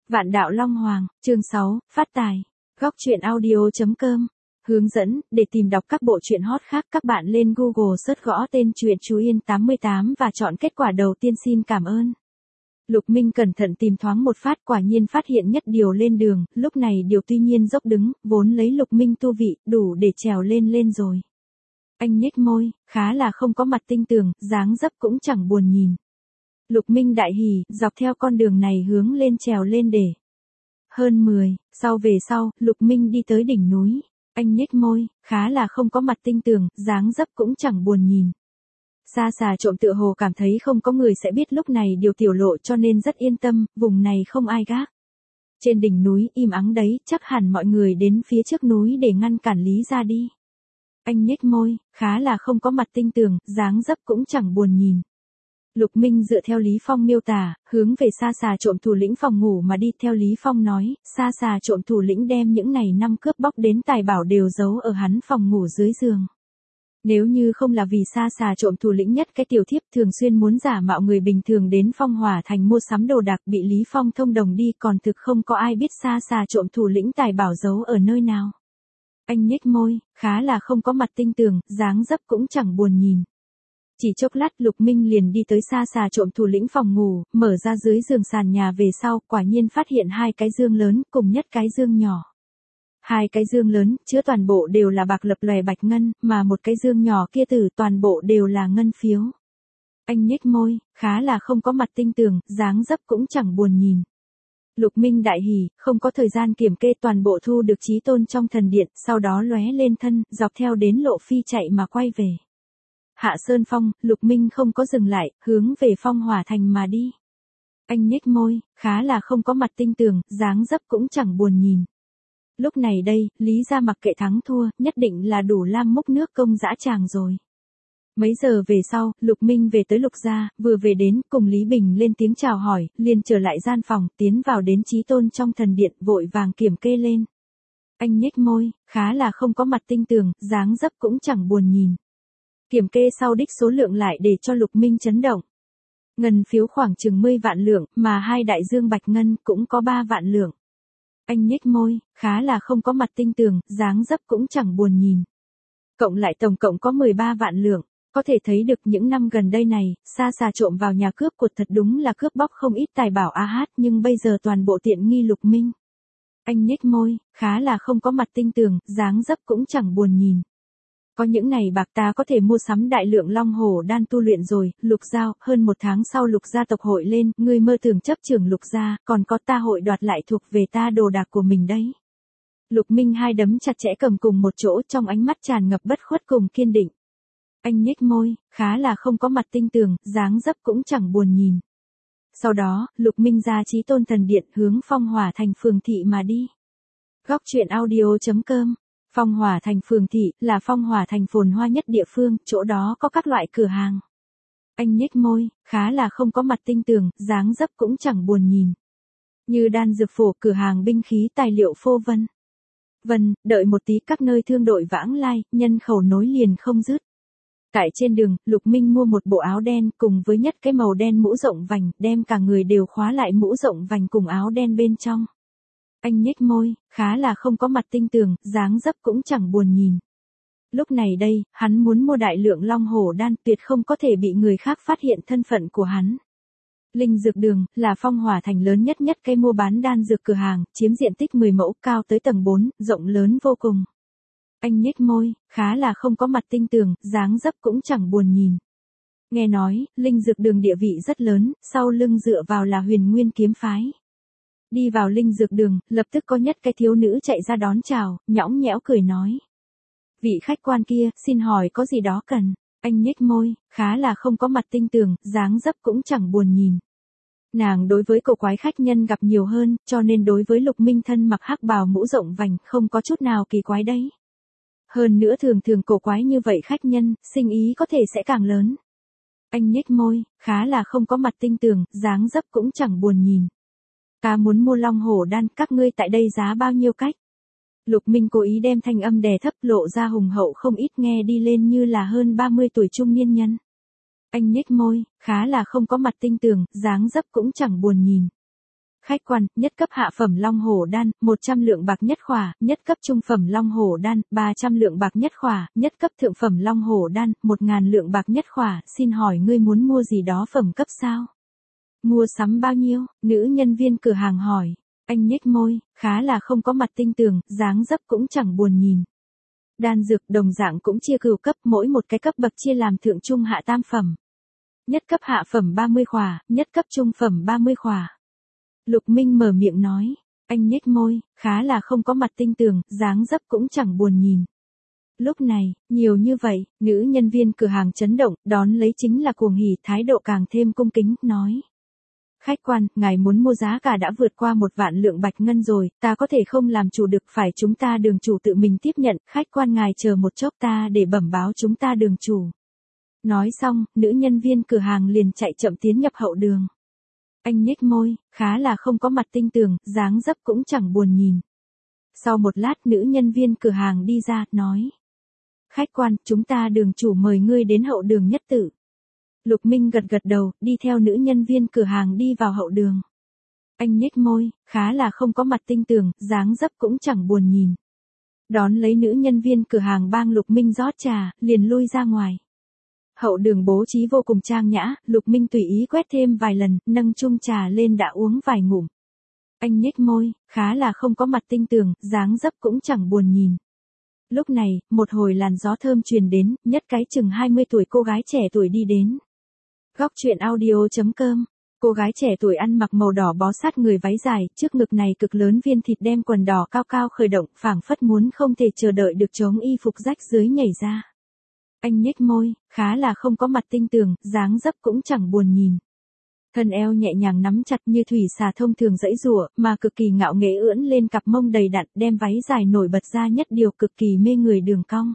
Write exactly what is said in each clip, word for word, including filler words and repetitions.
Vạn đạo Long Hoàng, chương sáu, phát tài. Góc truyện audio.com. Hướng dẫn, để tìm đọc các bộ truyện hot khác các bạn lên Google search gõ tên truyện Chú Yên tám mươi tám và chọn kết quả đầu tiên. Xin cảm ơn. Lục Minh cẩn thận tìm thoáng một phát, quả nhiên phát hiện Nhất Điều lên đường, lúc này Điều tuy nhiên dốc đứng, vốn lấy Lục Minh tu vị, đủ để trèo lên lên rồi. Anh nhếch môi, khá là không có mặt tinh tường, dáng dấp cũng chẳng buồn nhìn. Lục Minh đại hỉ, dọc theo con đường này hướng lên trèo lên để. Hơn mười, sau về sau, Lục Minh đi tới đỉnh núi. Anh nhếch môi, khá là không có mặt tinh tường, dáng dấp cũng chẳng buồn nhìn. Xa xà trộm tựa hồ cảm thấy không có người sẽ biết lúc này Điều tiểu lộ cho nên rất yên tâm, vùng này không ai gác. Trên đỉnh núi im ắng đấy, chắc hẳn mọi người đến phía trước núi để ngăn cản Lý ra đi. Anh nhếch môi, khá là không có mặt tinh tường, dáng dấp cũng chẳng buồn nhìn. Lục Minh dựa theo Lý Phong miêu tả, hướng về xa xà trộm thủ lĩnh phòng ngủ mà đi. Theo Lý Phong nói, xa xà trộm thủ lĩnh đem những ngày năm cướp bóc đến tài bảo đều giấu ở hắn phòng ngủ dưới giường. Nếu như không là vì xa xà trộm thủ lĩnh nhất cái tiểu thiếp thường xuyên muốn giả mạo người bình thường đến Phong Hỏa Thành mua sắm đồ đạc bị Lý Phong thông đồng đi, còn thực không có ai biết xa xà trộm thủ lĩnh tài bảo giấu ở nơi nào. Anh nhếch môi, khá là không có mặt tinh tường, dáng dấp cũng chẳng buồn nhìn. Chỉ chốc lát Lục Minh liền đi tới xa xà trộm thủ lĩnh phòng ngủ, mở ra dưới giường sàn nhà về sau, quả nhiên phát hiện hai cái dương lớn, cùng nhất cái dương nhỏ. Hai cái dương lớn, chứa toàn bộ đều là bạc lập lòe bạch ngân, mà một cái dương nhỏ kia tử toàn bộ đều là ngân phiếu. Anh nhếch môi, khá là không có mặt tinh tường, dáng dấp cũng chẳng buồn nhìn. Lục Minh đại hỉ, không có thời gian kiểm kê, toàn bộ thu được chí tôn trong thần điện, sau đó lóe lên thân, dọc theo đến lộ phi chạy mà quay về. Hạ Sơn Phong, Lục Minh không có dừng lại, hướng về Phong Hỏa Thành mà đi. Anh nhếch môi, khá là không có mặt tinh tường, dáng dấp cũng chẳng buồn nhìn. Lúc này đây, Lý gia mặc kệ thắng thua, nhất định là đủ lam múc nước công dã tràng rồi. Mấy giờ về sau, Lục Minh về tới Lục gia, vừa về đến, cùng Lý Bình lên tiếng chào hỏi, liền trở lại gian phòng, tiến vào đến chí tôn trong thần điện, vội vàng kiểm kê lên. Anh nhếch môi, khá là không có mặt tinh tường, dáng dấp cũng chẳng buồn nhìn. Kiểm kê sau đích số lượng lại để cho Lục Minh chấn động. Ngân phiếu khoảng chừng mười vạn lượng, mà hai đại dương bạch ngân cũng có ba vạn lượng. Anh nhếch môi, khá là không có mặt tinh tường, dáng dấp cũng chẳng buồn nhìn. Cộng lại tổng cộng có mười ba vạn lượng, có thể thấy được những năm gần đây này, xa xà trộm vào nhà cướp của thật đúng là cướp bóc không ít tài bảo a hát, nhưng bây giờ toàn bộ tiện nghi Lục Minh. Anh nhếch môi, khá là không có mặt tinh tường, dáng dấp cũng chẳng buồn nhìn. Có những ngày bạc ta có thể mua sắm đại lượng long hổ đan tu luyện rồi. Lục Giao, hơn một tháng sau Lục gia tộc hội lên, ngươi mơ tưởng chấp trưởng Lục gia, còn có ta hội đoạt lại thuộc về ta đồ đạc của mình đấy. Lục Minh hai đấm chặt chẽ cầm cùng một chỗ, trong ánh mắt tràn ngập bất khuất cùng kiên định. Anh nhếch môi, khá là không có mặt tinh tường, dáng dấp cũng chẳng buồn nhìn. Sau đó, Lục Minh ra chí tôn thần điện, hướng Phong Hỏa Thành phường thị mà đi. Góc truyện audio.com. Phong Hỏa Thành phường thị là Phong Hỏa Thành phồn hoa nhất địa phương, chỗ đó có các loại cửa hàng. Anh nhếch môi, khá là không có mặt tinh tường, dáng dấp cũng chẳng buồn nhìn. Như đan dược phổ, cửa hàng binh khí, tài liệu phô vân. Vân, đợi một tí, các nơi thương đội vãng lai, nhân khẩu nối liền không dứt. Tại trên đường, Lục Minh mua một bộ áo đen cùng với nhất cái màu đen mũ rộng vành, đem cả người đều khóa lại mũ rộng vành cùng áo đen bên trong. Anh nhếch môi, khá là không có mặt tinh tường, dáng dấp cũng chẳng buồn nhìn. Lúc này đây, hắn muốn mua đại lượng long hổ đan, tuyệt không có thể bị người khác phát hiện thân phận của hắn. Linh Dược Đường là Phong Hỏa Thành lớn nhất nhất cái mua bán đan dược cửa hàng, chiếm diện tích mười mẫu, cao tới tầng bốn, rộng lớn vô cùng. Anh nhếch môi, khá là không có mặt tinh tường, dáng dấp cũng chẳng buồn nhìn. Nghe nói, Linh Dược Đường địa vị rất lớn, sau lưng dựa vào là Huyền Nguyên kiếm phái. Đi vào Linh Dược Đường, lập tức có nhất cái thiếu nữ chạy ra đón chào, nhõng nhẽo cười nói. Vị khách quan kia, xin hỏi có gì đó cần. Anh nhếch môi, khá là không có mặt tinh tường, dáng dấp cũng chẳng buồn nhìn. Nàng đối với cổ quái khách nhân gặp nhiều hơn, cho nên đối với Lục Minh thân mặc hắc bào mũ rộng vành, không có chút nào kỳ quái đấy. Hơn nữa thường thường cổ quái như vậy khách nhân, sinh ý có thể sẽ càng lớn. Anh nhếch môi, khá là không có mặt tinh tường, dáng dấp cũng chẳng buồn nhìn. Ta muốn mua long hổ đan, các ngươi tại đây giá bao nhiêu cách? Lục Minh cố ý đem thanh âm đè thấp, lộ ra hùng hậu không ít, nghe đi lên như là hơn ba mươi tuổi trung niên nhân. Anh nhếch môi, khá là không có mặt tinh tường, dáng dấp cũng chẳng buồn nhìn. Khách quan, nhất cấp hạ phẩm long hổ đan, một trăm lượng bạc nhất khỏa, nhất cấp trung phẩm long hổ đan, ba trăm lượng bạc nhất khỏa, nhất cấp thượng phẩm long hổ đan, một ngàn lượng bạc nhất khỏa, xin hỏi ngươi muốn mua gì đó phẩm cấp sao? Mua sắm bao nhiêu? Nữ nhân viên cửa hàng hỏi. Anh nhếch môi, khá là không có mặt tinh tường, dáng dấp cũng chẳng buồn nhìn. Đan dược đồng dạng cũng chia cửu cấp, mỗi một cái cấp bậc chia làm thượng trung hạ tam phẩm. Nhất cấp hạ phẩm ba mươi khỏa, nhất cấp trung phẩm ba mươi khỏa. Lục Minh mở miệng nói, anh nhếch môi, khá là không có mặt tinh tường, dáng dấp cũng chẳng buồn nhìn. Lúc này, nhiều như vậy, nữ nhân viên cửa hàng chấn động, đón lấy chính là cuồng hỉ, thái độ càng thêm cung kính, nói. Khách quan, ngài muốn mua giá cả đã vượt qua một vạn lượng bạch ngân rồi, ta có thể không làm chủ được, phải chúng ta đường chủ tự mình tiếp nhận, khách quan ngài chờ một chốc ta để bẩm báo chúng ta đường chủ. Nói xong, nữ nhân viên cửa hàng liền chạy chậm tiến nhập hậu đường. Anh nhếch môi, khá là không có mặt tinh tường, dáng dấp cũng chẳng buồn nhìn. Sau một lát nữ nhân viên cửa hàng đi ra, nói. Khách quan, chúng ta đường chủ mời ngươi đến hậu đường nhất tự. Lục Minh gật gật đầu, đi theo nữ nhân viên cửa hàng đi vào hậu đường. Anh nhếch môi, khá là không có mặt tinh tường, dáng dấp cũng chẳng buồn nhìn. Đón lấy nữ nhân viên cửa hàng bang Lục Minh rót trà, liền lui ra ngoài. Hậu đường bố trí vô cùng trang nhã, Lục Minh tùy ý quét thêm vài lần, nâng chung trà lên đã uống vài ngụm. Anh nhếch môi, khá là không có mặt tinh tường, dáng dấp cũng chẳng buồn nhìn. Lúc này, một hồi làn gió thơm truyền đến, nhất cái chừng hai mươi tuổi cô gái trẻ tuổi đi đến. Góc truyện audio chấm com. Cô gái trẻ tuổi ăn mặc màu đỏ bó sát người váy dài, trước ngực này cực lớn viên thịt đem quần đỏ cao cao khởi động, phảng phất muốn không thể chờ đợi được chống y phục rách dưới nhảy ra. Anh nhếch môi, khá là không có mặt tinh tường, dáng dấp cũng chẳng buồn nhìn. Thân eo nhẹ nhàng nắm chặt như thủy xà thông thường dãy rủa, mà cực kỳ ngạo nghễ ưỡn lên cặp mông đầy đặn, đem váy dài nổi bật ra nhất điều cực kỳ mê người đường cong.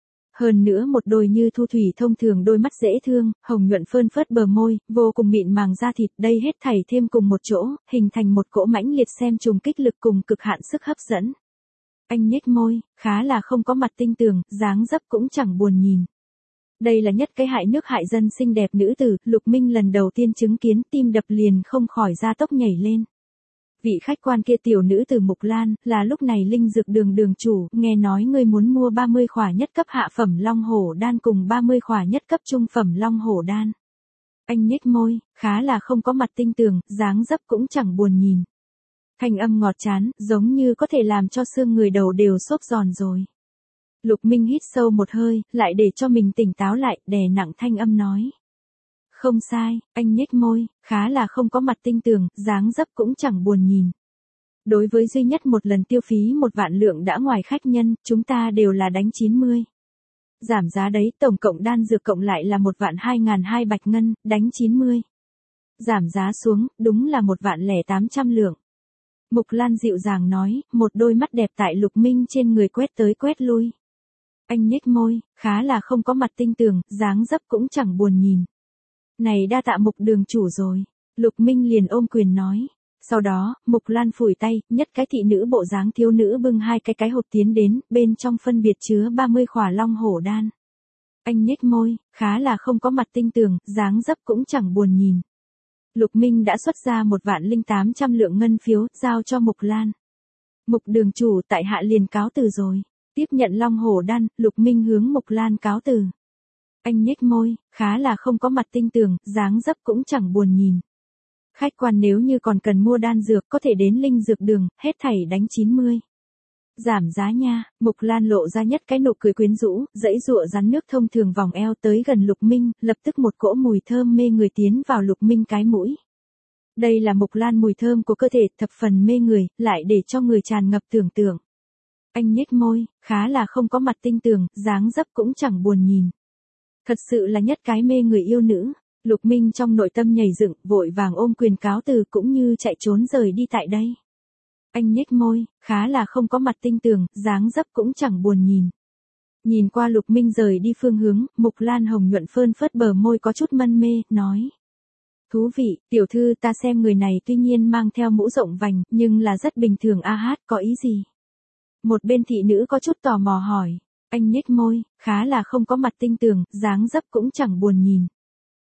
Hơn nữa một đôi như thu thủy thông thường đôi mắt dễ thương, hồng nhuận phơn phớt bờ môi, vô cùng mịn màng da thịt, đây hết thảy thêm cùng một chỗ, hình thành một cỗ mãnh liệt xem trùng kích lực cùng cực hạn sức hấp dẫn. Anh nhếch môi, khá là không có mặt tinh tường, dáng dấp cũng chẳng buồn nhìn. Đây là nhất cái hại nước hại dân xinh đẹp nữ tử, Lục Minh lần đầu tiên chứng kiến, tim đập liền không khỏi ra tốc nhảy lên. Vị khách quan kia tiểu nữ từ Mục Lan, là lúc này linh dược đường đường chủ, nghe nói ngươi muốn mua ba mươi khỏa nhất cấp hạ phẩm long hổ đan cùng ba mươi khỏa nhất cấp trung phẩm long hổ đan. Anh nhếch môi, khá là không có mặt tinh tường, dáng dấp cũng chẳng buồn nhìn. Thanh âm ngọt chán, giống như có thể làm cho xương người đầu đều xốp giòn rồi. Lục Minh hít sâu một hơi, lại để cho mình tỉnh táo lại, đè nặng thanh âm nói. Không sai, anh nhếch môi, khá là không có mặt tinh tường, dáng dấp cũng chẳng buồn nhìn. Đối với duy nhất một lần tiêu phí một vạn lượng đã ngoài khách nhân, chúng ta đều là đánh chín mươi. Giảm giá đấy, tổng cộng đan dược cộng lại là một vạn hai ngàn hai bạch ngân, đánh chín mươi. Giảm giá xuống, đúng là một vạn lẻ tám trăm lượng. Mục Lan dịu dàng nói, một đôi mắt đẹp tại Lục Minh trên người quét tới quét lui. Anh nhếch môi, khá là không có mặt tinh tường, dáng dấp cũng chẳng buồn nhìn. Này đa tạ Mục đường chủ rồi. Lục Minh liền ôm quyền nói. Sau đó, Mục Lan phủi tay, nhất cái thị nữ bộ dáng thiếu nữ bưng hai cái cái hộp tiến đến, bên trong phân biệt chứa ba mươi khỏa long hổ đan. Anh nhếch môi, khá là không có mặt tinh tường, dáng dấp cũng chẳng buồn nhìn. Lục Minh đã xuất ra một vạn linh tám trăm lượng ngân phiếu, giao cho Mục Lan. Mục đường chủ tại hạ liền cáo từ rồi. Tiếp nhận long hổ đan, Lục Minh hướng Mục Lan cáo từ. Anh nhếch môi, khá là không có mặt tinh tường, dáng dấp cũng chẳng buồn nhìn. Khách quan nếu như còn cần mua đan dược có thể đến linh dược đường, hết thảy đánh chín mươi. Giảm giá nha, Mục Lan lộ ra nhất cái nụ cười quyến rũ, dãy dụa rắn nước thông thường vòng eo tới gần Lục Minh, lập tức một cỗ mùi thơm mê người tiến vào Lục Minh cái mũi. Đây là Mục Lan mùi thơm của cơ thể thập phần mê người, lại để cho người tràn ngập tưởng tượng. Anh nhếch môi, khá là không có mặt tinh tường, dáng dấp cũng chẳng buồn nhìn. Thật sự là nhất cái mê người yêu nữ. Lục Minh trong nội tâm nhảy dựng, vội vàng ôm quyền cáo từ cũng như chạy trốn rời đi tại đây. Anh nhếch môi, khá là không có mặt tinh tường, dáng dấp cũng chẳng buồn nhìn. Nhìn qua Lục Minh rời đi phương hướng, Mục Lan hồng nhuận phơn phớt bờ môi có chút mân mê, nói. Thú vị, tiểu thư ta xem người này tuy nhiên mang theo mũ rộng vành, nhưng là rất bình thường a hát, có ý gì? Một bên thị nữ có chút tò mò hỏi. Anh nhếch môi, khá là không có mặt tinh tường, dáng dấp cũng chẳng buồn nhìn.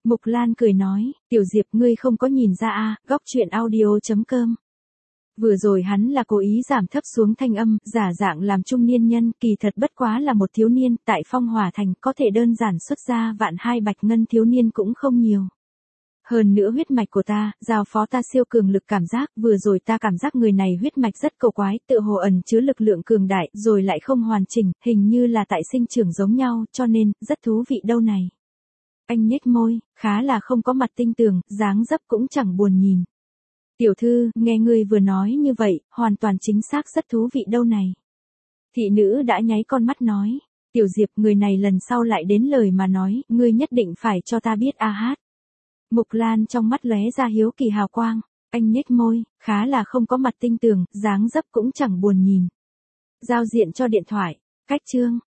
Mục Lan cười nói, Tiểu Diệp ngươi không có nhìn ra à, góc chuyện audio.com. Vừa rồi hắn là cố ý giảm thấp xuống thanh âm, giả dạng làm trung niên nhân, kỳ thật bất quá là một thiếu niên, tại Phong Hỏa Thành có thể đơn giản xuất ra vạn hai bạch ngân thiếu niên cũng không nhiều. Hơn nữa huyết mạch của ta, giao phó ta siêu cường lực cảm giác, vừa rồi ta cảm giác người này huyết mạch rất cầu quái, tự hồ ẩn chứa lực lượng cường đại, rồi lại không hoàn chỉnh, hình như là tại sinh trưởng giống nhau, cho nên, rất thú vị đâu này. Anh nhếch môi, khá là không có mặt tinh tường, dáng dấp cũng chẳng buồn nhìn. Tiểu thư, nghe ngươi vừa nói như vậy, hoàn toàn chính xác rất thú vị đâu này. Thị nữ đã nháy con mắt nói, Tiểu Diệp người này lần sau lại đến lời mà nói, ngươi nhất định phải cho ta biết a hát. Mục Lan trong mắt lóe ra hiếu kỳ hào quang, anh nhếch môi, khá là không có mặt tinh tường, dáng dấp cũng chẳng buồn nhìn. Giao diện cho điện thoại, cách chương.